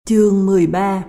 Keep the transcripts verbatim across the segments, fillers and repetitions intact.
Chương mười ba.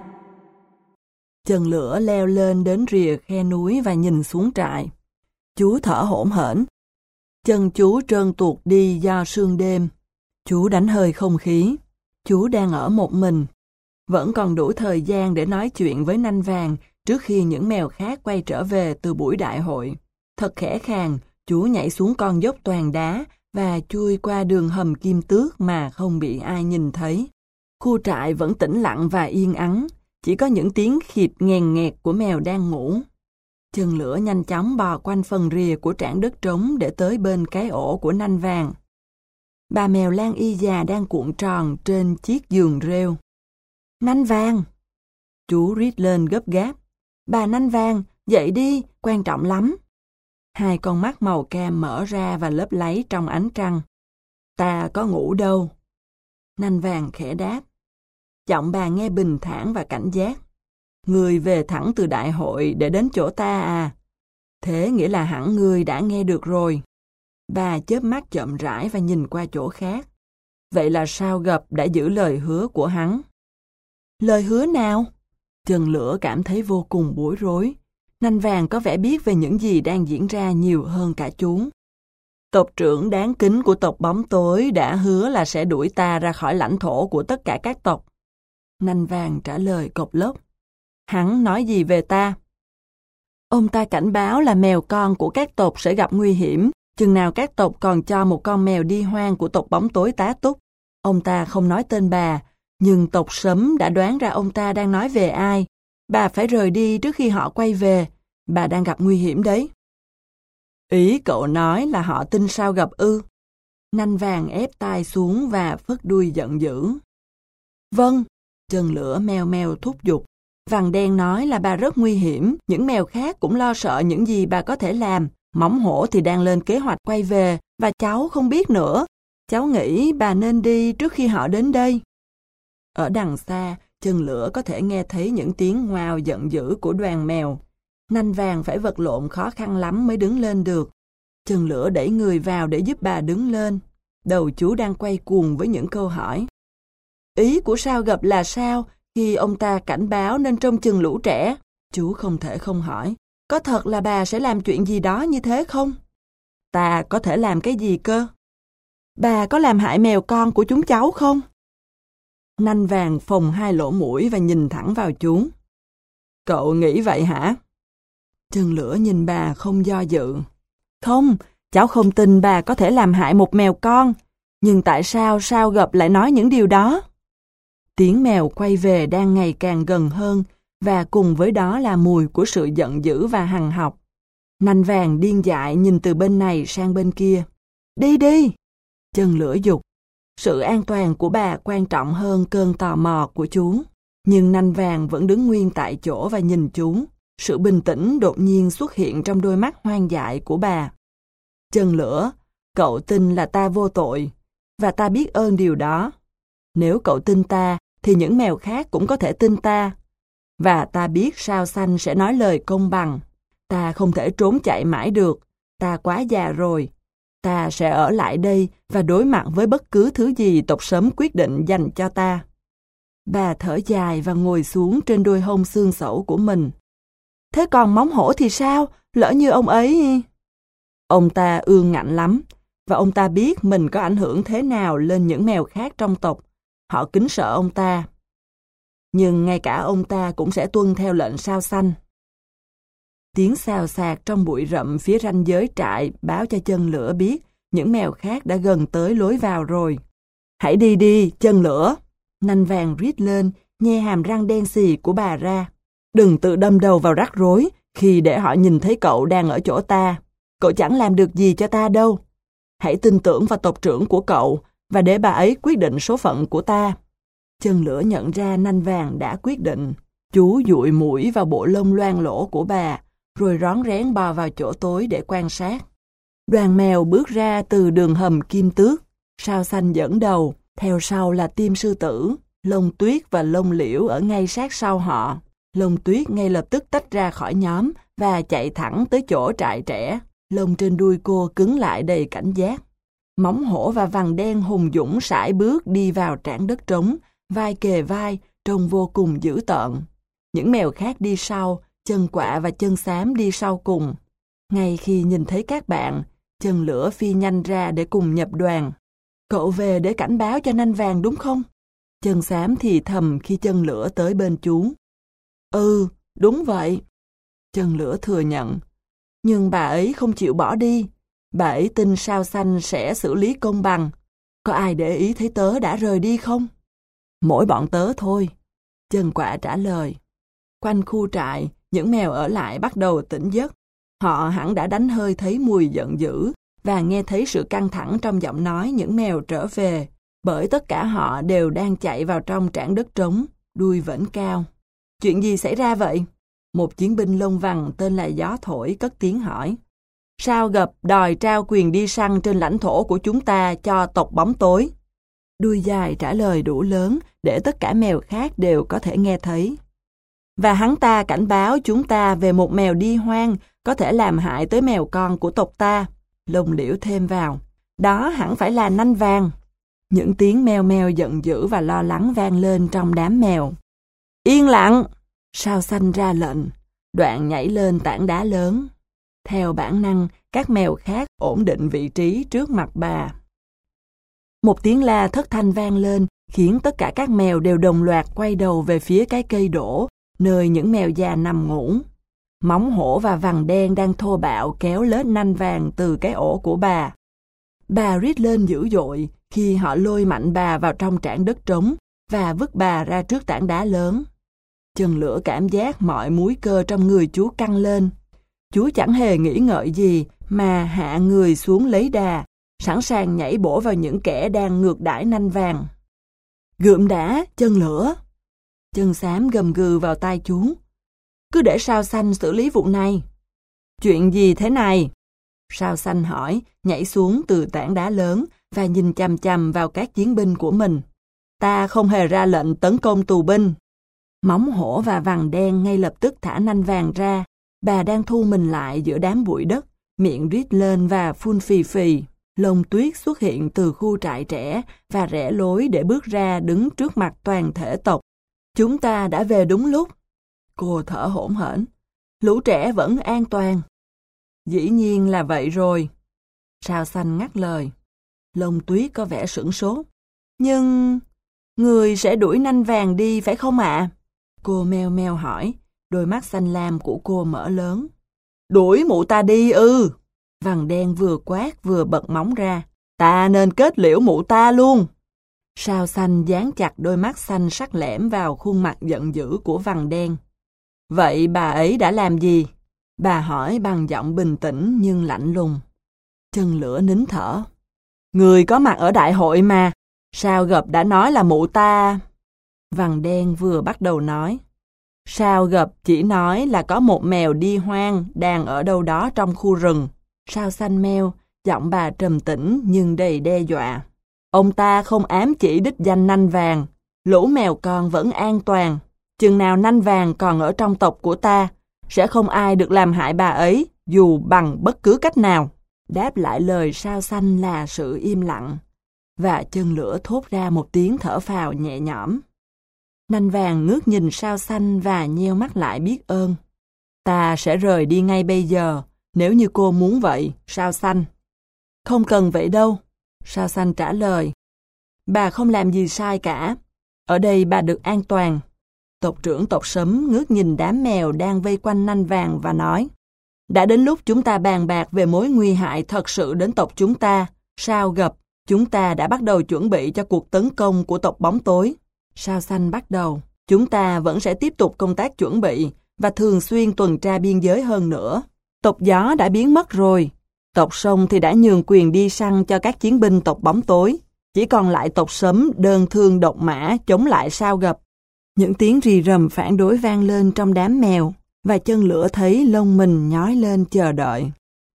Chân lửa leo lên đến rìa khe núi và nhìn xuống trại. Chú thở hổn hển. Chân chú trơn tuột đi do sương đêm. Chú đánh hơi không khí. Chú đang ở một mình. Vẫn còn đủ thời gian để nói chuyện với Nanh Vàng trước khi những mèo khác quay trở về từ buổi đại hội. Thật khẽ khàng, chú nhảy xuống con dốc toàn đá và chui qua đường hầm kim tước mà không bị ai nhìn thấy. Khu trại vẫn tĩnh lặng và yên ắng, chỉ có những tiếng khịt nghèn nghẹt của mèo đang ngủ. Chân lửa nhanh chóng bò quanh phần rìa của trảng đất trống để tới bên cái ổ của Nanh Vàng. Bà mèo Lan Y già đang cuộn tròn trên chiếc giường rêu. Nanh Vàng! Chú rít lên gấp gáp. Bà Nanh Vàng, dậy đi, quan trọng lắm. Hai con mắt màu cam mở ra và lấp láy trong ánh trăng. Ta có ngủ đâu. Nanh Vàng khẽ đáp. Giọng bà nghe bình thản và cảnh giác. Ngươi về thẳng từ đại hội để đến chỗ ta à? Thế nghĩa là hẳn ngươi đã nghe được rồi. Bà chớp mắt chậm rãi và nhìn qua chỗ khác. Vậy là Sao Gập đã giữ lời hứa của hắn. Lời hứa nào? Chân lửa cảm thấy vô cùng bối rối. Nanh Vàng có vẻ biết về những gì đang diễn ra nhiều hơn cả chú. Tộc trưởng đáng kính của tộc Bóng Tối đã hứa là sẽ đuổi ta ra khỏi lãnh thổ của tất cả các tộc. Nanh Vàng trả lời cộc lốc. Hắn nói gì về ta? Ông ta cảnh báo là mèo con của các tộc sẽ gặp nguy hiểm, chừng nào các tộc còn cho một con mèo đi hoang của tộc Bóng Tối tá túc. Ông ta không nói tên bà, nhưng tộc Sấm đã đoán ra ông ta đang nói về ai. Bà phải rời đi trước khi họ quay về. Bà đang gặp nguy hiểm đấy. Ý cậu nói là họ tin Sao Gập ư? Nanh Vàng ép tai xuống và phất đuôi giận dữ. Vâng, Chân lửa meo meo thúc giục. Vàng đen nói là bà rất nguy hiểm, những mèo khác cũng lo sợ những gì bà có thể làm. Móng hổ thì đang lên kế hoạch quay về, và cháu không biết nữa. Cháu nghĩ bà nên đi trước khi họ đến đây. Ở đằng xa, Chân lửa có thể nghe thấy những tiếng ngoao giận dữ của đoàn mèo. Nanh Vàng phải vật lộn khó khăn lắm mới đứng lên được. Chân lửa đẩy người vào để giúp bà đứng lên. Đầu chú đang quay cuồng với những câu hỏi. Ý của Sao Gập là sao khi ông ta cảnh báo nên trông chừng lũ trẻ? Chú không thể không hỏi. Có thật là bà sẽ làm chuyện gì đó như thế không? Ta có thể làm cái gì cơ? Bà có làm hại mèo con của chúng cháu không? Nanh Vàng phồng hai lỗ mũi và nhìn thẳng vào chú. Cậu nghĩ vậy hả? Chân lửa nhìn bà không do dự. Không, cháu không tin bà có thể làm hại một mèo con. Nhưng tại sao Sao Gập lại nói những điều đó? Tiếng mèo quay về đang ngày càng gần hơn, và cùng với đó là mùi của sự giận dữ và hằn học. Nanh Vàng điên dại nhìn từ bên này sang bên kia. Đi đi! Chân lửa giục. Sự an toàn của bà quan trọng hơn cơn tò mò của chú. Nhưng Nanh Vàng vẫn đứng nguyên tại chỗ và nhìn chú. Sự bình tĩnh đột nhiên xuất hiện trong đôi mắt hoang dại của bà. Chân lửa, cậu tin là ta vô tội, và ta biết ơn điều đó. Nếu cậu tin ta, thì những mèo khác cũng có thể tin ta. Và ta biết Sao Xanh sẽ nói lời công bằng. Ta không thể trốn chạy mãi được, ta quá già rồi. Ta sẽ ở lại đây và đối mặt với bất cứ thứ gì tộc Sấm quyết định dành cho ta. Bà thở dài và ngồi xuống trên đôi hông xương xẩu của mình. Thế còn Móng Hổ thì sao? Lỡ như ông ấy... Ông ta ương ngạnh lắm, và ông ta biết mình có ảnh hưởng thế nào lên những mèo khác trong tộc. Họ kính sợ ông ta. Nhưng ngay cả ông ta cũng sẽ tuân theo lệnh Sao Xanh. Tiếng xào xạc trong bụi rậm phía ranh giới trại báo cho Chân lửa biết những mèo khác đã gần tới lối vào rồi. Hãy đi đi, Chân lửa! Nanh Vàng rít lên, nhe hàm răng đen xì của bà ra. Đừng tự đâm đầu vào rắc rối khi để họ nhìn thấy cậu đang ở chỗ ta. Cậu chẳng làm được gì cho ta đâu. Hãy tin tưởng vào tộc trưởng của cậu và để bà ấy quyết định số phận của ta. Chân lửa nhận ra Nanh Vàng đã quyết định. Chú dụi mũi vào bộ lông loang lỗ của bà, rồi rón rén bò vào chỗ tối để quan sát. Đoàn mèo bước ra từ đường hầm kim tước. Sao Xanh dẫn đầu, theo sau là Tim Sư Tử, Lông Tuyết và Lông Liễu ở ngay sát sau họ. Lông Tuyết ngay lập tức tách ra khỏi nhóm và chạy thẳng tới chỗ trại trẻ. Lông trên đuôi cô cứng lại đầy cảnh giác. Móng Hổ và Vàng Đen hùng dũng sải bước đi vào trảng đất trống, vai kề vai, trông vô cùng dữ tợn. Những mèo khác đi sau, chân quạ và chân xám đi sau cùng. Ngay khi nhìn thấy các bạn, chân lửa phi nhanh ra để cùng nhập đoàn. Cậu về để cảnh báo cho nanh vàng đúng không? Chân xám thì thầm khi chân lửa tới bên chú. Ừ, đúng vậy. Chân lửa thừa nhận. Nhưng bà ấy không chịu bỏ đi. Bà ấy tin sao xanh sẽ xử lý công bằng. Có ai để ý thấy tớ đã rời đi không? Mỗi bọn tớ thôi. Chân quạ trả lời. Quanh khu trại, những mèo ở lại bắt đầu tỉnh giấc. Họ hẳn đã đánh hơi thấy mùi giận dữ và nghe thấy sự căng thẳng trong giọng nói những mèo trở về, bởi tất cả họ đều đang chạy vào trong trảng đất trống, đuôi vẫn cao. Chuyện gì xảy ra vậy? Một chiến binh lông vàng tên là Gió Thổi cất tiếng hỏi. Sao Gập đòi trao quyền đi săn trên lãnh thổ của chúng ta cho tộc Bóng Tối? Đuôi dài trả lời đủ lớn để tất cả mèo khác đều có thể nghe thấy. Và hắn ta cảnh báo chúng ta về một mèo đi hoang có thể làm hại tới mèo con của tộc ta. Lông Liễu thêm vào. Đó hẳn phải là nanh vàng. Những tiếng meo meo giận dữ và lo lắng vang lên trong đám mèo. Yên lặng! Sao Xanh ra lệnh. Đoạn nhảy lên tảng đá lớn. Theo bản năng, các mèo khác ổn định vị trí trước mặt bà. Một tiếng la thất thanh vang lên, khiến tất cả các mèo đều đồng loạt quay đầu về phía cái cây đổ, nơi những mèo già nằm ngủ. Móng hổ và vằn đen đang thô bạo kéo lết nanh vàng từ cái ổ của bà. Bà rít lên dữ dội khi họ lôi mạnh bà vào trong trảng đất trống và vứt bà ra trước tảng đá lớn. Chân lửa cảm giác mọi múi cơ trong người chú căng lên. Chú chẳng hề nghĩ ngợi gì mà hạ người xuống lấy đà, sẵn sàng nhảy bổ vào những kẻ đang ngược đãi nanh vàng. Gượm đã, chân lửa! Chân xám gầm gừ vào tai chú. Cứ để Sao Xanh xử lý vụ này. Chuyện gì thế này? Sao Xanh hỏi, nhảy xuống từ tảng đá lớn và nhìn chằm chằm vào các chiến binh của mình. Ta không hề ra lệnh tấn công tù binh. Móng hổ và vằn đen ngay lập tức thả nanh vàng ra. Bà đang thu mình lại giữa đám bụi đất, miệng rít lên và phun phì phì. Lông Tuyết xuất hiện từ khu trại trẻ và rẽ lối để bước ra đứng trước mặt toàn thể tộc. Chúng ta đã về đúng lúc. Cô thở hổn hển. Lũ trẻ vẫn an toàn. Dĩ nhiên là vậy rồi. Sao Xanh ngắt lời. Lông Tuyết có vẻ sửng sốt. Nhưng... người sẽ đuổi nanh vàng đi phải không ạ? Cô meo meo hỏi. Đôi mắt xanh lam của cô mở lớn. Đuổi mụ ta đi ư? Vằn đen vừa quát vừa bật móng ra. Ta nên kết liễu mụ ta luôn. Sao Xanh dán chặt đôi mắt xanh sắc lẻm vào khuôn mặt giận dữ của vằn đen. Vậy bà ấy đã làm gì? Bà hỏi bằng giọng bình tĩnh nhưng lạnh lùng. Chân lửa nín thở. Người có mặt ở đại hội mà. Sao Gập đã nói là mụ ta... Vằn đen vừa bắt đầu nói. Sao Gập chỉ nói là có một mèo đi hoang đang ở đâu đó trong khu rừng. Sao Xanh meo, giọng bà trầm tĩnh nhưng đầy đe dọa. Ông ta không ám chỉ đích danh nanh vàng. Lũ mèo con vẫn an toàn. Chừng nào nanh vàng còn ở trong tộc của ta, sẽ không ai được làm hại bà ấy, dù bằng bất cứ cách nào. Đáp lại lời Sao Xanh là sự im lặng. Và chân lửa thốt ra một tiếng thở phào nhẹ nhõm. Nanh vàng ngước nhìn Sao Xanh và nheo mắt lại biết ơn. Ta sẽ rời đi ngay bây giờ, nếu như cô muốn vậy, Sao Xanh. Không cần vậy đâu, Sao Xanh trả lời. Bà không làm gì sai cả. Ở đây bà được an toàn. Tộc trưởng tộc Sấm ngước nhìn đám mèo đang vây quanh nanh vàng và nói. Đã đến lúc chúng ta bàn bạc về mối nguy hại thật sự đến tộc chúng ta. Sao Gập, chúng ta đã bắt đầu chuẩn bị cho cuộc tấn công của tộc Bóng Tối. Sao Xanh bắt đầu. Chúng ta vẫn sẽ tiếp tục công tác chuẩn bị và thường xuyên tuần tra biên giới hơn nữa. Tộc Gió đã biến mất rồi. Tộc Sông thì đã nhường quyền đi săn cho các chiến binh tộc Bóng Tối. Chỉ còn lại tộc Sấm đơn thương độc mã chống lại Sao Gập. Những tiếng rì rầm phản đối vang lên trong đám mèo, và chân lửa thấy lông mình nhói lên chờ đợi.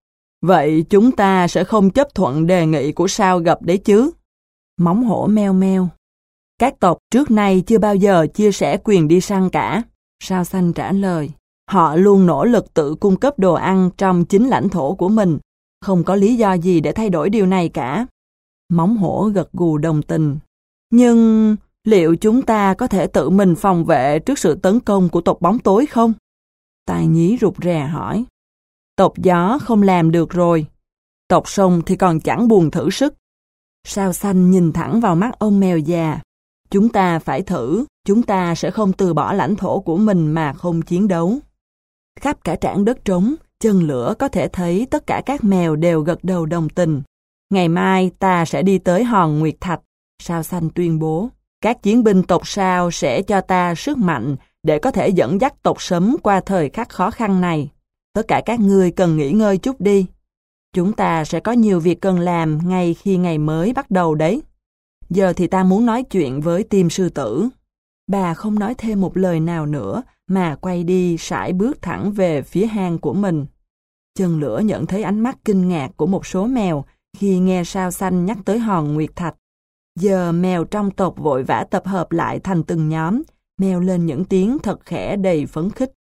Vậy chúng ta sẽ không chấp thuận đề nghị của Sao Gập đấy chứ? Móng hổ meo meo. Các tộc trước nay chưa bao giờ chia sẻ quyền đi săn cả. Sao Xanh trả lời. Họ luôn nỗ lực tự cung cấp đồ ăn trong chính lãnh thổ của mình. Không có lý do gì để thay đổi điều này cả. Móng hổ gật gù đồng tình. Nhưng Liệu chúng ta có thể tự mình phòng vệ trước sự tấn công của tộc bóng tối không? Tai nhí rụt rè hỏi. Tộc gió không làm được rồi. Tộc sông thì còn chẳng buồn thử sức. Sao Xanh nhìn thẳng vào mắt ông mèo già. Chúng ta phải thử, chúng ta sẽ không từ bỏ lãnh thổ của mình mà không chiến đấu. Khắp cả trảng đất trống, chân lửa có thể thấy tất cả các mèo đều gật đầu đồng tình. Ngày mai ta sẽ đi tới hòn Nguyệt Thạch, Sao Xanh tuyên bố. Các chiến binh tộc Sao sẽ cho ta sức mạnh để có thể dẫn dắt tộc Sấm qua thời khắc khó khăn này. Tất cả các ngươi cần nghỉ ngơi chút đi. Chúng ta sẽ có nhiều việc cần làm ngay khi ngày mới bắt đầu đấy. Giờ thì ta muốn nói chuyện với Tim Sư Tử. Bà không nói thêm một lời nào nữa mà quay đi sải bước thẳng về phía hang của mình. Chân lửa nhận thấy ánh mắt kinh ngạc của một số mèo khi nghe Sao Xanh nhắc tới hòn Nguyệt Thạch. Giờ mèo trong tộc vội vã tập hợp lại thành từng nhóm, meo lên những tiếng thật khẽ đầy phấn khích.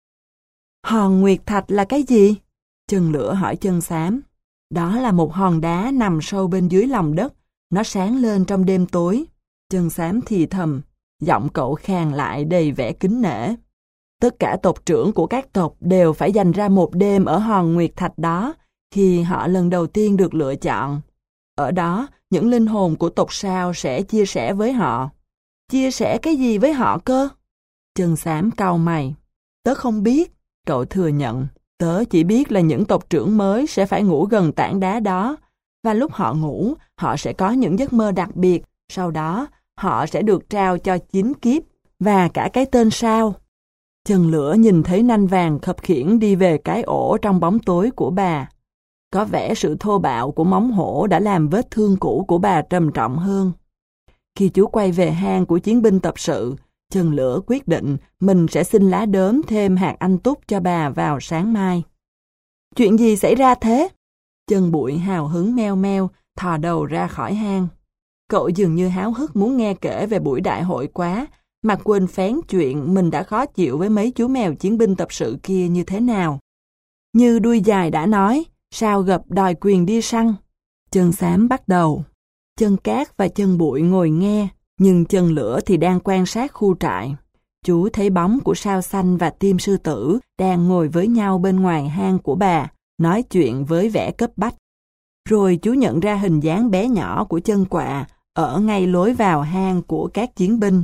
Hòn Nguyệt Thạch là cái gì? Chân lửa hỏi Chân Xám. Đó là một hòn đá nằm sâu bên dưới lòng đất, nó sáng lên trong đêm tối. Chân Xám thì thầm, giọng cậu khàn lại đầy vẻ kính nể. Tất cả tộc trưởng của các tộc đều phải dành ra một đêm ở hòn Nguyệt Thạch đó khi họ lần đầu tiên được lựa chọn. Ở đó, những linh hồn của tộc Sao sẽ chia sẻ với họ. Chia sẻ cái gì với họ cơ? Chân Xám cau mày. Tớ không biết, cậu thừa nhận. Tớ chỉ biết là những tộc trưởng mới sẽ phải ngủ gần tảng đá đó, và lúc họ ngủ, họ sẽ có những giấc mơ đặc biệt. Sau đó, họ sẽ được trao cho chín kiếp và cả cái tên Sao. Chân lửa nhìn thấy nanh vàng khập khiễng đi về cái ổ trong bóng tối của bà. Có vẻ sự thô bạo của móng hổ đã làm vết thương cũ của bà trầm trọng hơn. Khi chú quay về hang của chiến binh tập sự, Chân lửa quyết định mình sẽ xin lá đốm thêm hạt anh túc cho bà vào sáng mai. Chuyện gì xảy ra thế? Chân bụi hào hứng meo meo, thò đầu ra khỏi hang. Cậu dường như háo hức muốn nghe kể về buổi đại hội quá, mà quên phén chuyện mình đã khó chịu với mấy chú mèo chiến binh tập sự kia như thế nào. Như đuôi dài đã nói, Sao Gập đòi quyền đi săn. Chân Xám bắt đầu. Chân Cát và Chân Bụi ngồi nghe, nhưng Chân Lửa thì đang quan sát khu trại. Chú thấy bóng của Sao Xanh và Tim Sư Tử đang ngồi với nhau bên ngoài hang của bà, nói chuyện với vẻ cấp bách. Rồi chú nhận ra hình dáng bé nhỏ của Chân Quạ ở ngay lối vào hang của các chiến binh.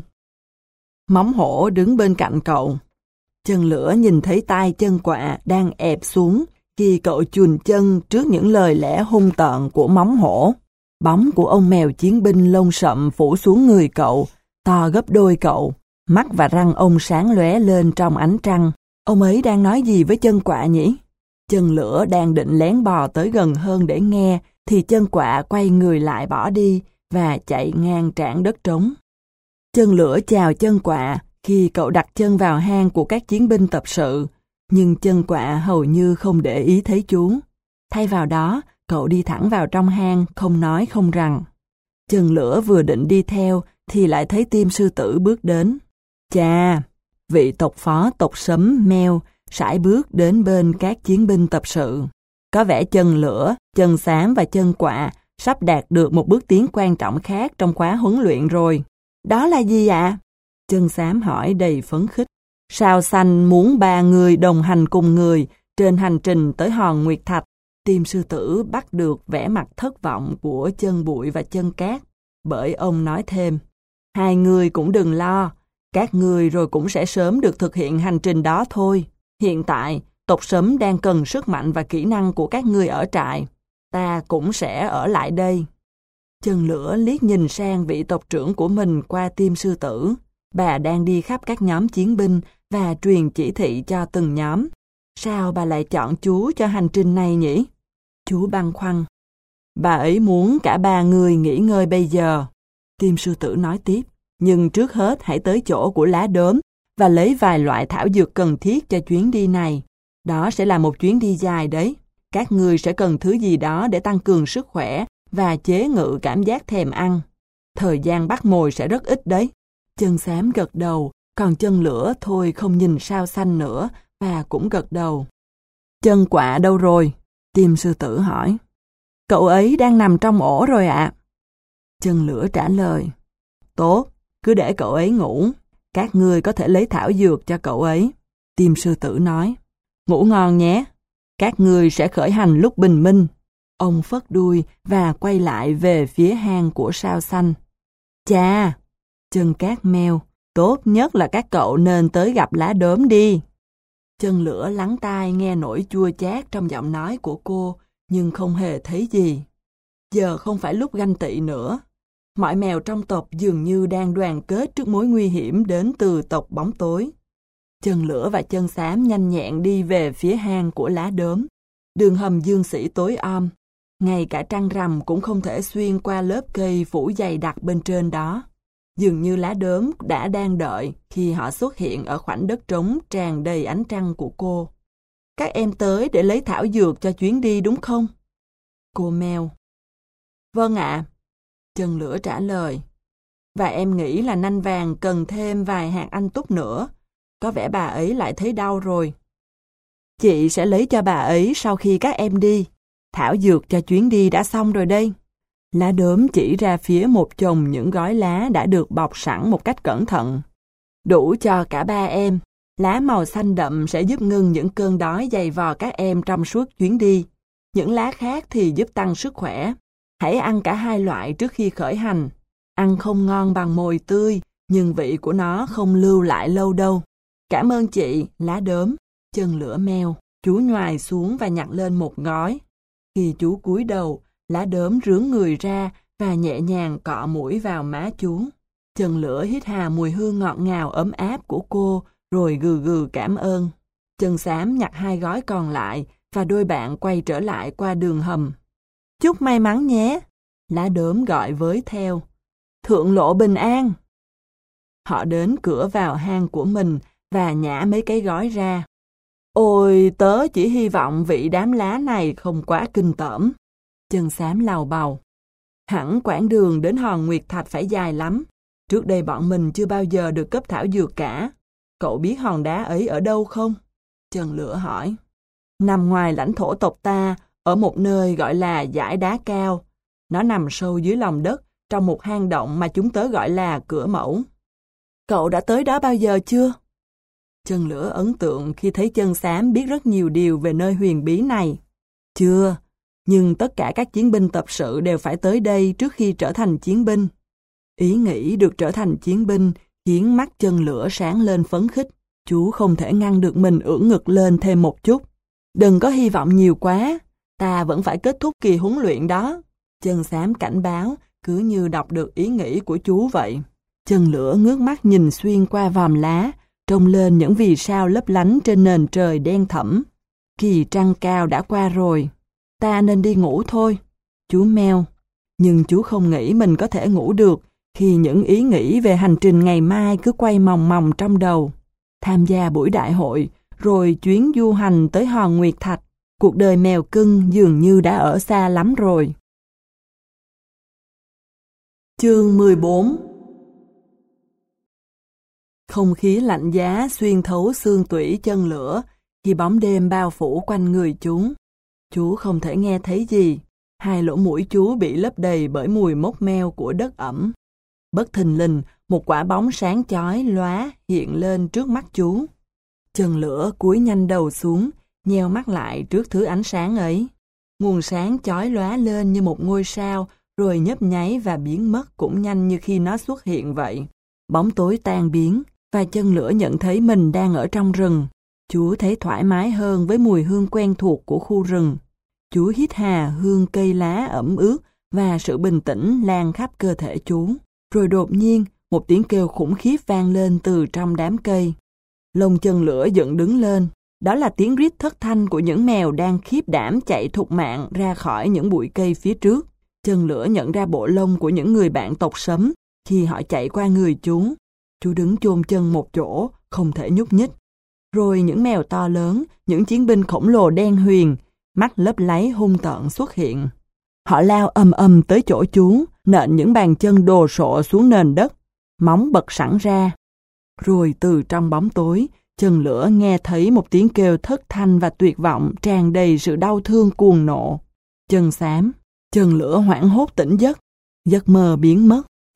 Móng hổ đứng bên cạnh cậu. Chân Lửa nhìn thấy tai Chân Quạ đang ẹp xuống khi cậu chùn chân trước những lời lẽ hung tợn của móng hổ. Bóng của ông mèo chiến binh lông sậm phủ xuống người cậu, to gấp đôi cậu. Mắt và răng ông sáng lóe lên trong ánh trăng. Ông ấy đang nói gì với Chân Quạ nhỉ? Chân Lửa đang định lén bò tới gần hơn để nghe, thì Chân Quạ quay người lại bỏ đi và chạy ngang trảng đất trống. Chân Lửa chào Chân Quạ khi cậu đặt chân vào hang của các chiến binh tập sự, nhưng Chân Quạ hầu như không để ý thấy chú. Thay vào đó, cậu đi thẳng vào trong hang, không nói không rằng. Chân Lửa vừa định đi theo, thì lại thấy Tim Sư Tử bước đến. Chà, vị tộc phó tộc Sấm Meo sải bước đến bên các chiến binh tập sự. Có vẻ Chân Lửa, Chân Xám và Chân Quạ sắp đạt được một bước tiến quan trọng khác trong khóa huấn luyện rồi. Đó là gì ạ? À? Chân Xám hỏi đầy phấn khích. Sao Xanh muốn ba người đồng hành cùng người trên hành trình tới hòn Nguyệt Thạch. Tim Sư Tử bắt được vẻ mặt thất vọng của Chân Bụi và Chân Cát, bởi ông nói thêm, hai người cũng đừng lo, các người rồi cũng sẽ sớm được thực hiện hành trình đó thôi. Hiện tại, tộc Sấm đang cần sức mạnh và kỹ năng của các người ở trại. Ta cũng sẽ ở lại đây. Chân Lửa liếc nhìn sang vị tộc trưởng của mình qua Tim Sư Tử. Bà đang đi khắp các nhóm chiến binh và truyền chỉ thị cho từng nhóm. Sao bà lại chọn chú cho hành trình này nhỉ? Chú băn khoăn. Bà ấy muốn cả ba người nghỉ ngơi bây giờ. Tim Sư Tử nói tiếp. Nhưng trước hết hãy tới chỗ của lá đốm và lấy vài loại thảo dược cần thiết cho chuyến đi này. Đó sẽ là một chuyến đi dài đấy. Các người sẽ cần thứ gì đó để tăng cường sức khỏe và chế ngự cảm giác thèm ăn. Thời gian bắt mồi sẽ rất ít đấy. Chân Xám gật đầu, còn Chân Lửa thôi không nhìn Sao Xanh nữa và cũng gật đầu. Chân Quạ đâu rồi? Tim Sư Tử hỏi. Cậu ấy đang nằm trong ổ rồi ạ. À. Chân Lửa trả lời. Tốt, cứ để cậu ấy ngủ. Các ngươi có thể lấy thảo dược cho cậu ấy. Tim sư tử nói. Ngủ ngon nhé. Các ngươi sẽ khởi hành lúc bình minh. Ông phất đuôi và quay lại về phía hang của sao xanh. Chà! Chân cát meo. Tốt nhất là các cậu nên tới gặp lá đốm đi. Chân lửa lắng tai nghe nỗi chua chát trong giọng nói của cô, nhưng không hề thấy gì. Giờ không phải lúc ganh tị nữa. Mọi mèo trong tộc dường như đang đoàn kết trước mối nguy hiểm đến từ tộc bóng tối. Chân lửa và chân xám nhanh nhẹn đi về phía hang của lá đốm. Đường hầm dương sĩ tối om. Ngay cả trăng rằm cũng không thể xuyên qua lớp cây phủ dày đặc bên trên đó. Dường như lá đốm đã đang đợi khi họ xuất hiện ở khoảnh đất trống tràn đầy ánh trăng của cô. Các em tới để lấy thảo dược cho chuyến đi đúng không? Cô meo. Vâng ạ. Chân lửa trả lời. Và em nghĩ là nanh vàng cần thêm vài hạt anh túc nữa. Có vẻ bà ấy lại thấy đau rồi. Chị sẽ lấy cho bà ấy sau khi các em đi. Thảo dược cho chuyến đi đã xong rồi đây. Lá đốm chỉ ra phía một chồng những gói lá đã được bọc sẵn một cách cẩn thận. Đủ cho cả ba em. Lá màu xanh đậm sẽ giúp ngưng những cơn đói dày vò các em trong suốt chuyến đi. Những lá khác thì giúp tăng sức khỏe. Hãy ăn cả hai loại trước khi khởi hành. Ăn không ngon bằng mồi tươi, nhưng vị của nó không lưu lại lâu đâu. Cảm ơn chị, lá đốm. Chân lửa meo. Chú nhoài xuống và nhặt lên một gói. Khi chú cúi đầu, lá đốm rướn người ra và nhẹ nhàng cọ mũi vào má chú. Chân lửa hít hà mùi hương ngọt ngào ấm áp của cô, rồi gừ gừ cảm ơn. Chân xám nhặt hai gói còn lại và đôi bạn quay trở lại qua đường hầm. Chúc may mắn nhé! Lá đốm gọi với theo. Thượng lộ bình an! Họ đến cửa vào hang của mình và nhả mấy cái gói ra. Ôi, tớ chỉ hy vọng vị đám lá này không quá kinh tởm. Chân xám lầu bầu. Hẳn quãng đường đến hòn Nguyệt Thạch phải dài lắm. Trước đây bọn mình chưa bao giờ được cấp thảo dược cả. Cậu biết hòn đá ấy ở đâu không? Chân lửa hỏi. Nằm ngoài lãnh thổ tộc ta, ở một nơi gọi là dải đá cao. Nó nằm sâu dưới lòng đất, trong một hang động mà chúng tớ gọi là cửa mẫu. Cậu đã tới đó bao giờ chưa? Chân lửa ấn tượng khi thấy chân xám biết rất nhiều điều về nơi huyền bí này. Chưa, nhưng tất cả các chiến binh tập sự đều phải tới đây trước khi trở thành chiến binh. Ý nghĩ được trở thành chiến binh khiến mắt chân lửa sáng lên phấn khích. Chú không thể ngăn được mình ưỡn ngực lên thêm một chút. Đừng có hy vọng nhiều quá, ta vẫn phải kết thúc kỳ huấn luyện đó. Chân xám cảnh báo, cứ như đọc được ý nghĩ của chú vậy. Chân lửa ngước mắt nhìn xuyên qua vòm lá, trông lên những vì sao lấp lánh trên nền trời đen thẫm. Kỳ trăng cao đã qua rồi, ta nên đi ngủ thôi. Chú meo. Nhưng chú không nghĩ mình có thể ngủ được khi những ý nghĩ về hành trình ngày mai cứ quay mòng mòng trong đầu. Tham gia buổi đại hội, rồi chuyến du hành tới hòn Nguyệt Thạch. Cuộc đời mèo cưng dường như đã ở xa lắm rồi. Chương mười bốn. Không khí lạnh giá xuyên thấu xương tủy chân lửa khi bóng đêm bao phủ quanh người chú. Chú không thể nghe thấy gì. Hai lỗ mũi chú bị lấp đầy bởi mùi mốc meo của đất ẩm. Bất thình lình, một quả bóng sáng chói lóa hiện lên trước mắt chú. Chân lửa cúi nhanh đầu xuống, nheo mắt lại trước thứ ánh sáng ấy. Nguồn sáng chói lóa lên như một ngôi sao, rồi nhấp nháy và biến mất cũng nhanh như khi nó xuất hiện vậy. Bóng tối tan biến, và chân lửa nhận thấy mình đang ở trong rừng. Chú thấy thoải mái hơn với mùi hương quen thuộc của khu rừng. Chú hít hà hương cây lá ẩm ướt và sự bình tĩnh lan khắp cơ thể chú. Rồi đột nhiên, một tiếng kêu khủng khiếp vang lên từ trong đám cây. Lông chân lửa dựng đứng lên. Đó là tiếng rít thất thanh của những mèo đang khiếp đảm chạy thục mạng ra khỏi những bụi cây phía trước. Chân lửa nhận ra bộ lông của những người bạn tộc sấm khi họ chạy qua người chú. Chú đứng chôn chân một chỗ, không thể nhúc nhích. Rồi những mèo to lớn, những chiến binh khổng lồ đen huyền, mắt lấp láy hung tợn xuất hiện. Họ lao ầm ầm tới chỗ chú, nện những bàn chân đồ sộ xuống nền đất, móng bật sẵn ra. Rồi từ trong bóng tối, chân lửa nghe thấy một tiếng kêu thất thanh và tuyệt vọng tràn đầy sự đau thương cuồng nộ. Chân xám, chân lửa hoảng hốt tỉnh giấc, giấc mơ biến mất,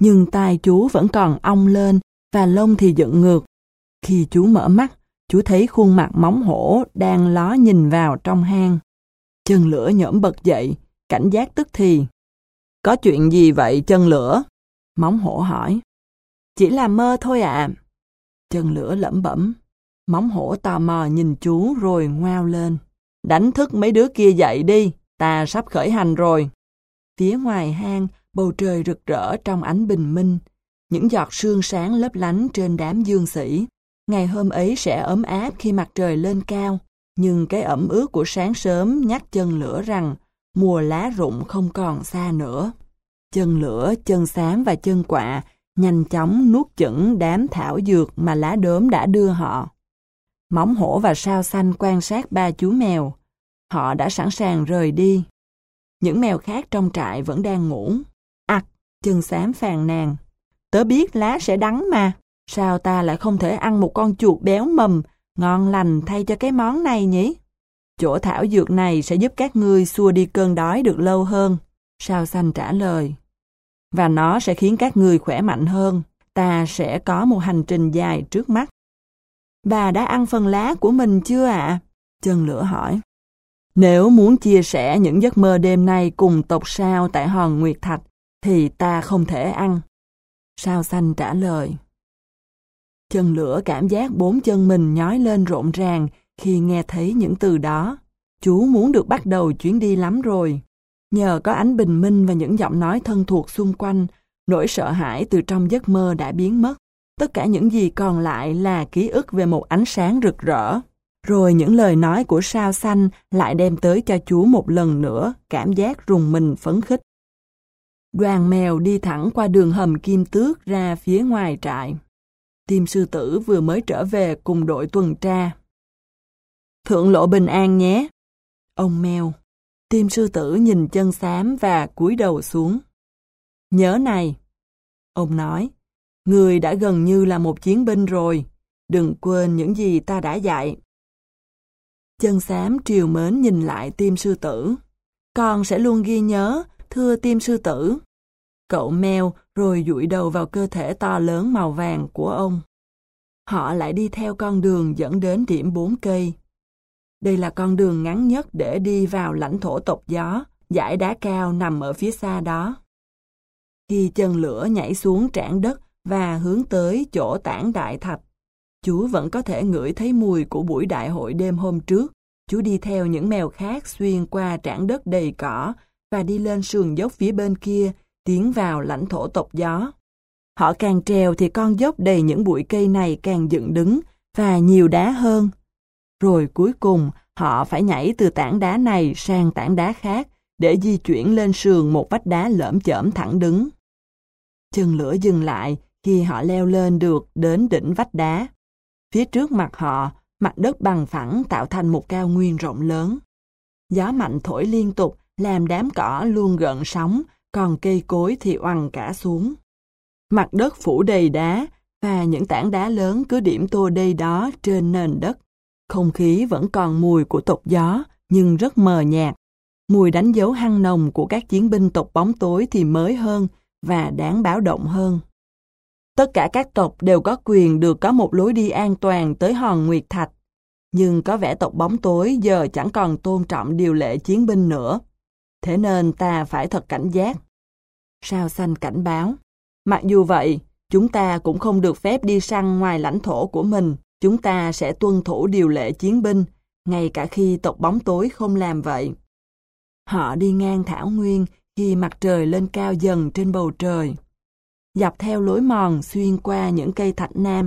nhưng tai chú vẫn còn ong lên và lông thì dựng ngược. Khi chú mở mắt, chú thấy khuôn mặt móng hổ đang ló nhìn vào trong hang. Chân lửa nhổm bật dậy, cảnh giác tức thì. Có chuyện gì vậy chân lửa? Móng hổ hỏi. Chỉ là mơ thôi ạ. À. Chân lửa lẩm bẩm. Móng hổ tò mò nhìn chú rồi ngoao lên. Đánh thức mấy đứa kia dậy đi, ta sắp khởi hành rồi. Phía ngoài hang, bầu trời rực rỡ trong ánh bình minh. Những giọt sương sáng lấp lánh trên đám dương xỉ. Ngày hôm ấy sẽ ấm áp khi mặt trời lên cao. Nhưng cái ẩm ướt của sáng sớm nhắc chân lửa rằng mùa lá rụng không còn xa nữa. Chân lửa, chân xám và chân quạ nhanh chóng nuốt chửng đám thảo dược mà lá đốm đã đưa họ. Móng hổ và sao xanh quan sát ba chú mèo. Họ đã sẵn sàng rời đi. Những mèo khác trong trại vẫn đang ngủ. Ặc, chân xám phàn nàn. Tớ biết lá sẽ đắng mà. Sao ta lại không thể ăn một con chuột béo mầm, ngon lành thay cho cái món này nhỉ? Chỗ thảo dược này sẽ giúp các ngươi xua đi cơn đói được lâu hơn. Sao xanh trả lời. Và nó sẽ khiến các ngươi khỏe mạnh hơn. Ta sẽ có một hành trình dài trước mắt. Bà đã ăn phần lá của mình chưa ạ? À? Chân lửa hỏi. Nếu muốn chia sẻ những giấc mơ đêm nay cùng tộc sao tại hòn Nguyệt Thạch, thì ta không thể ăn. Sao xanh trả lời. Chân lửa cảm giác bốn chân mình nhói lên rộn ràng khi nghe thấy những từ đó. Chú muốn được bắt đầu chuyến đi lắm rồi. Nhờ có ánh bình minh và những giọng nói thân thuộc xung quanh, nỗi sợ hãi từ trong giấc mơ đã biến mất. Tất cả những gì còn lại là ký ức về một ánh sáng rực rỡ. Rồi những lời nói của sao xanh lại đem tới cho chú một lần nữa cảm giác rùng mình phấn khích. Đoàn mèo đi thẳng qua đường hầm Kim Tước ra phía ngoài trại. Tim sư tử vừa mới trở về cùng đội tuần tra. Thượng lộ bình an nhé. Ông mèo. Tim sư tử nhìn chân xám và cúi đầu xuống. Nhớ này. Ông nói. Người đã gần như là một chiến binh rồi. Đừng quên những gì ta đã dạy. Chân xám trìu mến nhìn lại tim sư tử. Con sẽ luôn ghi nhớ, thưa tim sư tử. Cậu meo rồi dụi đầu vào cơ thể to lớn màu vàng của ông. Họ lại đi theo con đường dẫn đến điểm bốn cây. Đây là con đường ngắn nhất để đi vào lãnh thổ tộc gió, dải đá cao nằm ở phía xa đó. Khi chân lửa nhảy xuống trảng đất và hướng tới chỗ tảng đại thạch, chú vẫn có thể ngửi thấy mùi của buổi đại hội đêm hôm trước. Chú đi theo những mèo khác xuyên qua trảng đất đầy cỏ và đi lên sườn dốc phía bên kia, tiến vào lãnh thổ tộc gió. Họ càng trèo thì con dốc đầy những bụi cây này càng dựng đứng và nhiều đá hơn. Rồi cuối cùng họ phải nhảy từ tảng đá này sang tảng đá khác để di chuyển lên sườn một vách đá lởm chởm thẳng đứng. Chân lửa dừng lại khi họ leo lên được đến đỉnh vách đá. Phía trước mặt họ, mặt đất bằng phẳng tạo thành một cao nguyên rộng lớn. Gió mạnh thổi liên tục làm đám cỏ luôn gợn sóng, còn cây cối thì oằn cả xuống. Mặt đất phủ đầy đá và những tảng đá lớn cứ điểm tô đây đó trên nền đất. Không khí vẫn còn mùi của tộc gió nhưng rất mờ nhạt. Mùi đánh dấu hăng nồng của các chiến binh tộc bóng tối thì mới hơn và đáng báo động hơn. Tất cả các tộc đều có quyền được có một lối đi an toàn tới hòn Nguyệt Thạch. Nhưng có vẻ tộc bóng tối giờ chẳng còn tôn trọng điều lệ chiến binh nữa. Thế nên ta phải thật cảnh giác. Sao xanh cảnh báo. Mặc dù vậy, chúng ta cũng không được phép đi săn ngoài lãnh thổ của mình. Chúng ta sẽ tuân thủ điều lệ chiến binh, ngay cả khi tộc bóng tối không làm vậy. Họ đi ngang thảo nguyên khi mặt trời lên cao dần trên bầu trời. Dọc theo lối mòn xuyên qua những cây thạch nam.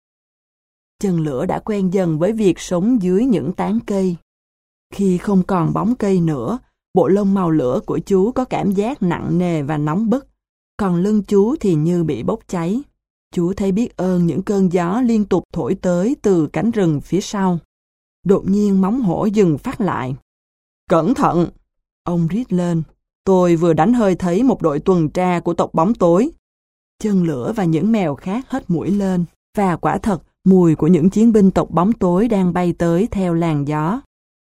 Chân lửa đã quen dần với việc sống dưới những tán cây. Khi không còn bóng cây nữa, bộ lông màu lửa của chú có cảm giác nặng nề và nóng bức, còn lưng chú thì như bị bốc cháy. Chú thấy biết ơn những cơn gió liên tục thổi tới từ cánh rừng phía sau. Đột nhiên móng hổ dừng phát lại. Cẩn thận! Ông rít lên. Tôi vừa đánh hơi thấy một đội tuần tra của tộc bóng tối. Chân lửa và những mèo khác hất mũi lên. Và quả thật, mùi của những chiến binh tộc bóng tối đang bay tới theo làn gió.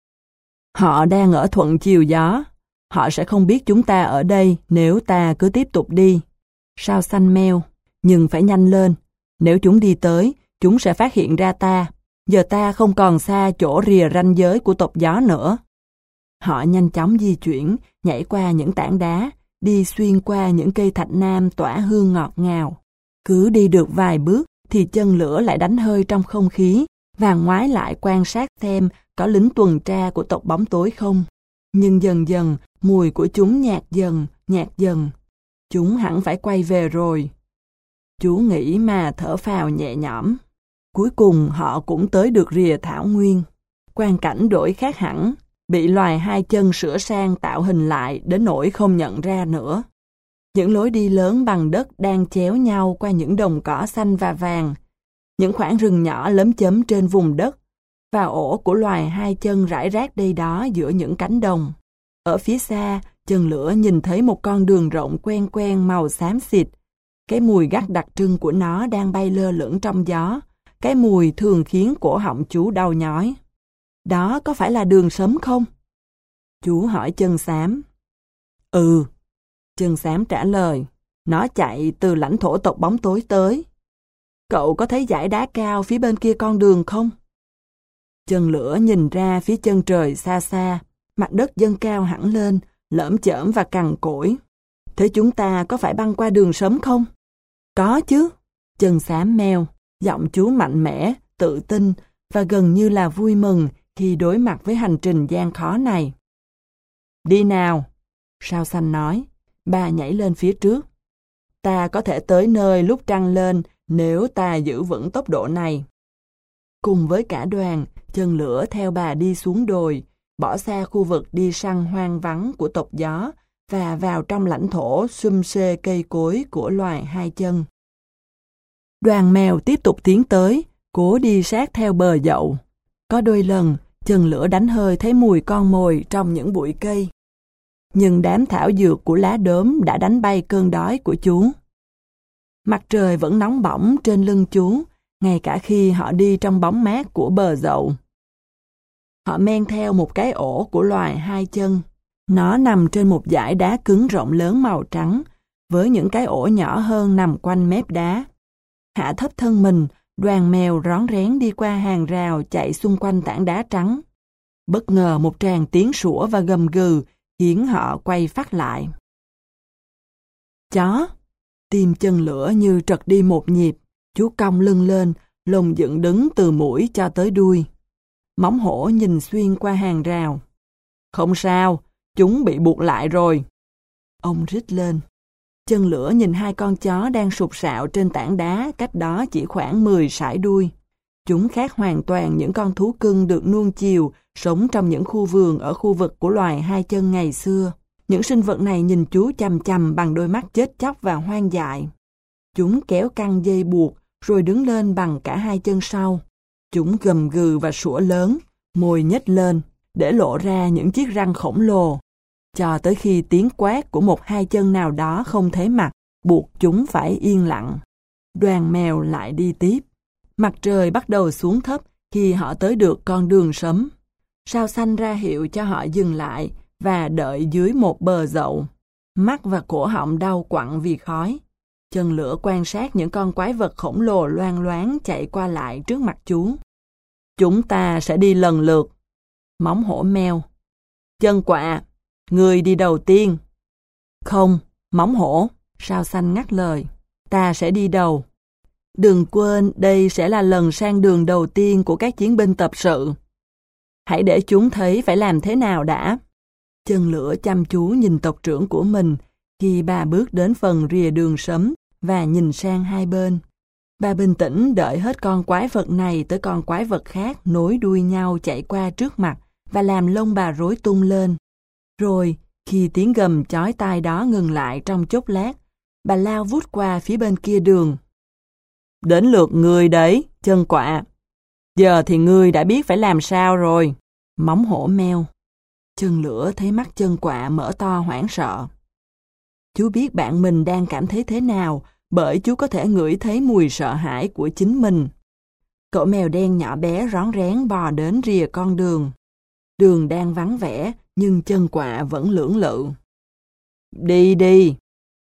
Họ đang ở thuận chiều gió. Họ sẽ không biết chúng ta ở đây nếu ta cứ tiếp tục đi. Sao xanh meo, nhưng phải nhanh lên. Nếu chúng đi tới, chúng sẽ phát hiện ra ta. Giờ ta không còn xa chỗ rìa ranh giới của tộc gió nữa. Họ nhanh chóng di chuyển, nhảy qua những tảng đá, đi xuyên qua những cây thạch nam tỏa hương ngọt ngào. Cứ đi được vài bước thì chân lửa lại đánh hơi trong không khí và ngoái lại quan sát xem có lính tuần tra của tộc bóng tối không. Nhưng dần dần, mùi của chúng nhạt dần, nhạt dần. Chúng hẳn phải quay về rồi. Chú nghĩ mà thở phào nhẹ nhõm. Cuối cùng họ cũng tới được rìa thảo nguyên. Quang cảnh đổi khác hẳn, bị loài hai chân sửa sang tạo hình lại đến nỗi không nhận ra nữa. Những lối đi lớn bằng đất đang chéo nhau qua những đồng cỏ xanh và vàng, những khoảng rừng nhỏ lấm chấm trên vùng đất, và ổ của loài hai chân rải rác đây đó giữa những cánh đồng. Ở phía xa, chân lửa nhìn thấy một con đường rộng quen quen màu xám xịt. Cái mùi gắt đặc trưng của nó đang bay lơ lửng trong gió. Cái mùi thường khiến cổ họng chú đau nhói. Đó có phải là đường sấm không? Chú hỏi chân xám. Ừ, chân xám trả lời. Nó chạy từ lãnh thổ tộc bóng tối tới. Cậu có thấy dải đá cao phía bên kia con đường không? Chân lửa nhìn ra phía chân trời xa xa. Mặt đất dâng cao hẳn lên, lởm chởm và cằn cỗi. Thế chúng ta có phải băng qua đường sấm không? Có chứ. Chân xám meo. Giọng chú mạnh mẽ, tự tin và gần như là vui mừng khi đối mặt với hành trình gian khó này. Đi nào, sao xanh nói. Bà nhảy lên phía trước. Ta có thể tới nơi lúc trăng lên nếu ta giữ vững tốc độ này. Cùng với cả đoàn, chân lửa theo bà đi xuống đồi, bỏ xa khu vực đi săn hoang vắng của tộc gió và vào trong lãnh thổ xum xê cây cối của loài hai chân. Đoàn mèo tiếp tục tiến tới, cố đi sát theo bờ dậu. Có đôi lần, chân lửa đánh hơi thấy mùi con mồi trong những bụi cây. Nhưng đám thảo dược của lá đốm đã đánh bay cơn đói của chú. Mặt trời vẫn nóng bỏng trên lưng chú, ngay cả khi họ đi trong bóng mát của bờ dậu. Họ men theo một cái ổ của loài hai chân. Nó nằm trên một dải đá cứng rộng lớn màu trắng, với những cái ổ nhỏ hơn nằm quanh mép đá. Hạ thấp thân mình, đoàn mèo rón rén đi qua hàng rào chạy xung quanh tảng đá trắng. Bất ngờ một tràng tiếng sủa và gầm gừ khiến họ quay phát lại. Chó! Tim chân lửa như trật đi một nhịp. Chú cong lưng lên, lồng dựng đứng từ mũi cho tới đuôi. Móng hổ nhìn xuyên qua hàng rào. Không sao, chúng bị buộc lại rồi. Ông rít lên. Chân lửa nhìn hai con chó đang sụp sạo trên tảng đá cách đó chỉ khoảng mười sải đuôi. Chúng khác hoàn toàn những con thú cưng được nuông chiều sống trong những khu vườn ở khu vực của loài hai chân ngày xưa. Những sinh vật này nhìn chú chằm chằm bằng đôi mắt chết chóc và hoang dại. Chúng kéo căng dây buộc rồi đứng lên bằng cả hai chân sau. Chúng gầm gừ và sủa lớn, môi nhếch lên, để lộ ra những chiếc răng khổng lồ. Cho tới khi tiếng quát của một hai chân nào đó không thấy mặt, buộc chúng phải yên lặng. Đoàn mèo lại đi tiếp. Mặt trời bắt đầu xuống thấp khi họ tới được con đường sấm. Sao xanh ra hiệu cho họ dừng lại và đợi dưới một bờ dậu. Mắt và cổ họng đau quặn vì khói. Chân lửa quan sát những con quái vật khổng lồ loang loáng chạy qua lại trước mặt chú. Chúng ta sẽ đi lần lượt. Móng hổ meo. Chân quạ, người đi đầu tiên. Không, móng hổ, sao xanh ngắt lời. Ta sẽ đi đầu. Đừng quên đây sẽ là lần sang đường đầu tiên của các chiến binh tập sự. Hãy để chúng thấy phải làm thế nào đã. Chân lửa chăm chú nhìn tộc trưởng của mình khi bà bước đến phần rìa đường sấm và nhìn sang hai bên. Bà bình tĩnh đợi hết con quái vật này tới con quái vật khác nối đuôi nhau chạy qua trước mặt và làm lông bà rối tung lên. Rồi, khi tiếng gầm chói tai đó ngừng lại trong chốc lát, bà lao vút qua phía bên kia đường. Đến lượt ngươi đấy, chân quạ. Giờ thì ngươi đã biết phải làm sao rồi. Móng hổ meo. Chân lửa thấy mắt chân quạ mở to hoảng sợ. Chú biết bạn mình đang cảm thấy thế nào, bởi chú có thể ngửi thấy mùi sợ hãi của chính mình. Cậu mèo đen nhỏ bé rón rén bò đến rìa con đường. Đường đang vắng vẻ, nhưng chân quạ vẫn lưỡng lự. Đi đi.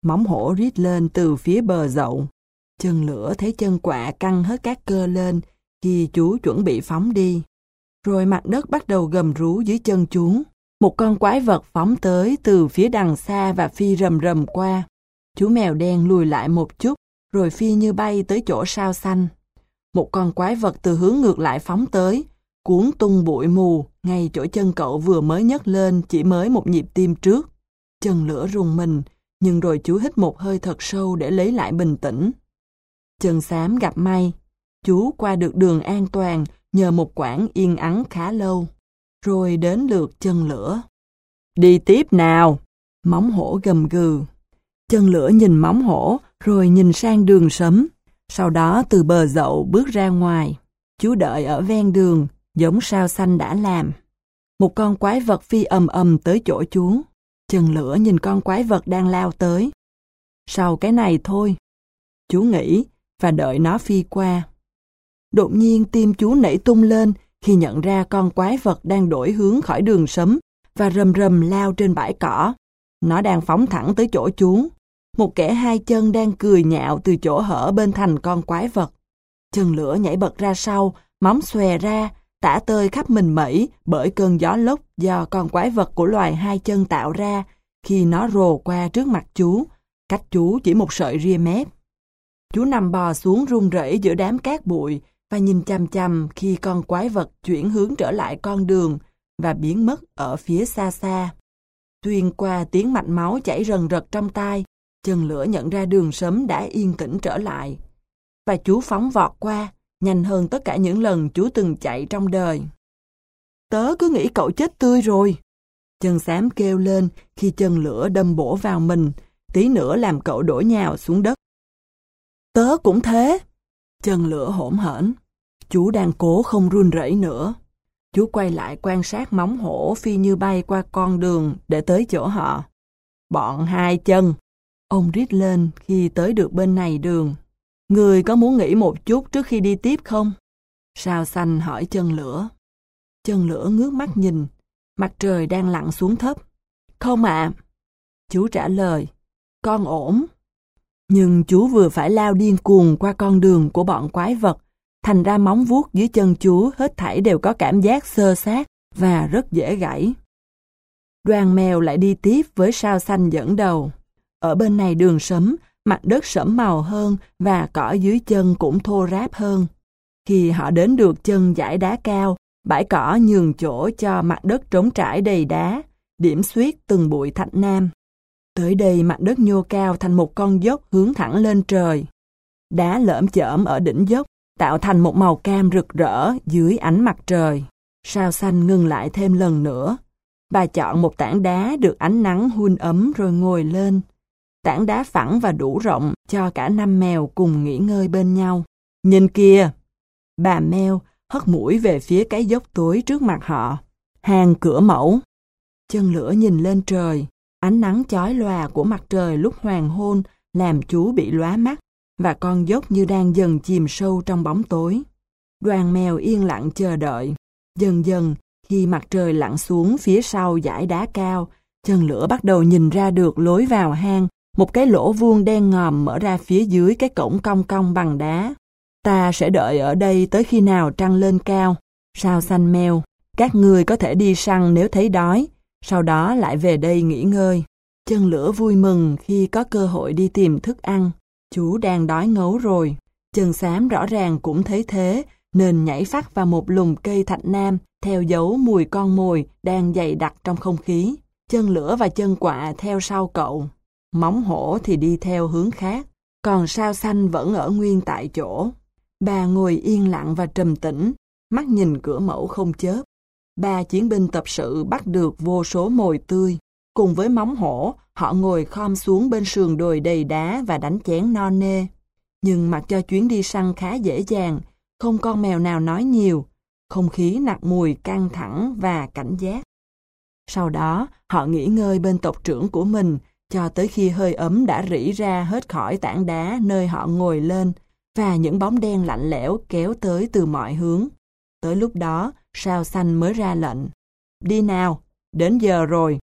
Móng hổ rít lên từ phía bờ dậu. Chân lửa thấy chân quạ căng hết các cơ lên khi chú chuẩn bị phóng đi. Rồi mặt đất bắt đầu gầm rú dưới chân chú. Một con quái vật phóng tới từ phía đằng xa và phi rầm rầm qua. Chú mèo đen lùi lại một chút, rồi phi như bay tới chỗ sao xanh. Một con quái vật từ hướng ngược lại phóng tới, cuốn tung bụi mù ngay chỗ chân cậu vừa mới nhấc lên chỉ mới một nhịp tim trước. Chân lửa rùng mình, nhưng rồi chú hít một hơi thật sâu để lấy lại bình tĩnh. Chân xám gặp may. Chú qua được đường an toàn nhờ một quãng yên ắng khá lâu. Rồi đến lượt chân lửa. Đi tiếp nào! Móng hổ gầm gừ. Chân lửa nhìn móng hổ, rồi nhìn sang đường sấm. Sau đó từ bờ dậu bước ra ngoài. Chú đợi ở ven đường, giống sao xanh đã làm. Một con quái vật phi ầm ầm tới chỗ chú. Chân lửa nhìn con quái vật đang lao tới. Sau cái này thôi. Chú nghĩ, và đợi nó phi qua. Đột nhiên tim chú nảy tung lên khi nhận ra con quái vật đang đổi hướng khỏi đường sấm và rầm rầm lao trên bãi cỏ. Nó đang phóng thẳng tới chỗ chú. Một kẻ hai chân đang cười nhạo từ chỗ hở bên thành con quái vật. Chân lửa nhảy bật ra sau, móng xòe ra, tả tơi khắp mình mẩy bởi cơn gió lốc do con quái vật của loài hai chân tạo ra khi nó rồ qua trước mặt chú, cách chú chỉ một sợi ria mép. Chú nằm bò xuống run rẩy giữa đám cát bụi và nhìn chằm chằm khi con quái vật chuyển hướng trở lại con đường và biến mất ở phía xa xa. Xuyên qua tiếng mạch máu chảy rần rật trong tai, chân lửa nhận ra đường sấm đã yên tĩnh trở lại. Và chú phóng vọt qua, nhanh hơn tất cả những lần chú từng chạy trong đời. Tớ cứ nghĩ cậu chết tươi rồi. Chân xám kêu lên khi chân lửa đâm bổ vào mình, tí nữa làm cậu đổ nhào xuống đất. Tớ cũng thế. Chân lửa hỗn hển. Chú đang cố không run rẩy nữa. Chú quay lại quan sát móng hổ phi như bay qua con đường để tới chỗ họ. Bọn hai chân. Ông rít lên khi tới được bên này đường. Người có muốn nghỉ một chút trước khi đi tiếp không? Sao xanh hỏi chân lửa. Chân lửa ngước mắt nhìn. Mặt trời đang lặn xuống thấp. Không ạ. Chú trả lời. Con ổn. Nhưng chú vừa phải lao điên cuồng qua con đường của bọn quái vật. Thành ra móng vuốt dưới chân chú hết thảy đều có cảm giác xơ xát và rất dễ gãy. Đoàn mèo lại đi tiếp với sao xanh dẫn đầu. Ở bên này đường sấm, mặt đất sẫm màu hơn và cỏ dưới chân cũng thô ráp hơn. Khi họ đến được chân dải đá cao, bãi cỏ nhường chỗ cho mặt đất trống trải đầy đá, điểm xuyết từng bụi thạch nam. Tới đây mặt đất nhô cao thành một con dốc hướng thẳng lên trời. Đá lởm chởm ở đỉnh dốc, tạo thành một màu cam rực rỡ dưới ánh mặt trời. Sao xanh ngừng lại thêm lần nữa. Bà chọn một tảng đá được ánh nắng hun ấm rồi ngồi lên. Tảng đá phẳng và đủ rộng cho cả năm mèo cùng nghỉ ngơi bên nhau. Nhìn kìa! Bà mèo hất mũi về phía cái dốc tối trước mặt họ. Hang cửa mẫu. Chân lửa nhìn lên trời. Ánh nắng chói lòa của mặt trời lúc hoàng hôn làm chú bị lóa mắt, và con dốc như đang dần chìm sâu trong bóng tối. Đoàn mèo yên lặng chờ đợi. Dần dần, khi mặt trời lặn xuống phía sau dải đá cao, chân lửa bắt đầu nhìn ra được lối vào hang, một cái lỗ vuông đen ngòm mở ra phía dưới cái cổng cong cong bằng đá. Ta sẽ đợi ở đây tới khi nào trăng lên cao. Sao xanh mèo, các ngươi có thể đi săn nếu thấy đói, sau đó lại về đây nghỉ ngơi. Chân lửa vui mừng khi có cơ hội đi tìm thức ăn. Chú đang đói ngấu rồi. Chân xám rõ ràng cũng thấy thế, nên nhảy phắt vào một lùm cây thạch nam, theo dấu mùi con mồi đang dày đặc trong không khí. Chân lửa và chân quạ theo sau cậu. Móng hổ thì đi theo hướng khác, còn sao xanh vẫn ở nguyên tại chỗ. Bà ngồi yên lặng và trầm tĩnh, mắt nhìn cửa mẫu không chớp. Ba chiến binh tập sự bắt được vô số mồi tươi. Cùng với móng hổ, họ ngồi khom xuống bên sườn đồi đầy đá và đánh chén no nê. Nhưng mặc cho chuyến đi săn khá dễ dàng, không con mèo nào nói nhiều. Không khí nặc mùi căng thẳng và cảnh giác. Sau đó, họ nghỉ ngơi bên tộc trưởng của mình, cho tới khi hơi ấm đã rỉ ra hết khỏi tảng đá nơi họ ngồi lên, và những bóng đen lạnh lẽo kéo tới từ mọi hướng. Tới lúc đó, sao xanh mới ra lệnh. Đi nào, đến giờ rồi.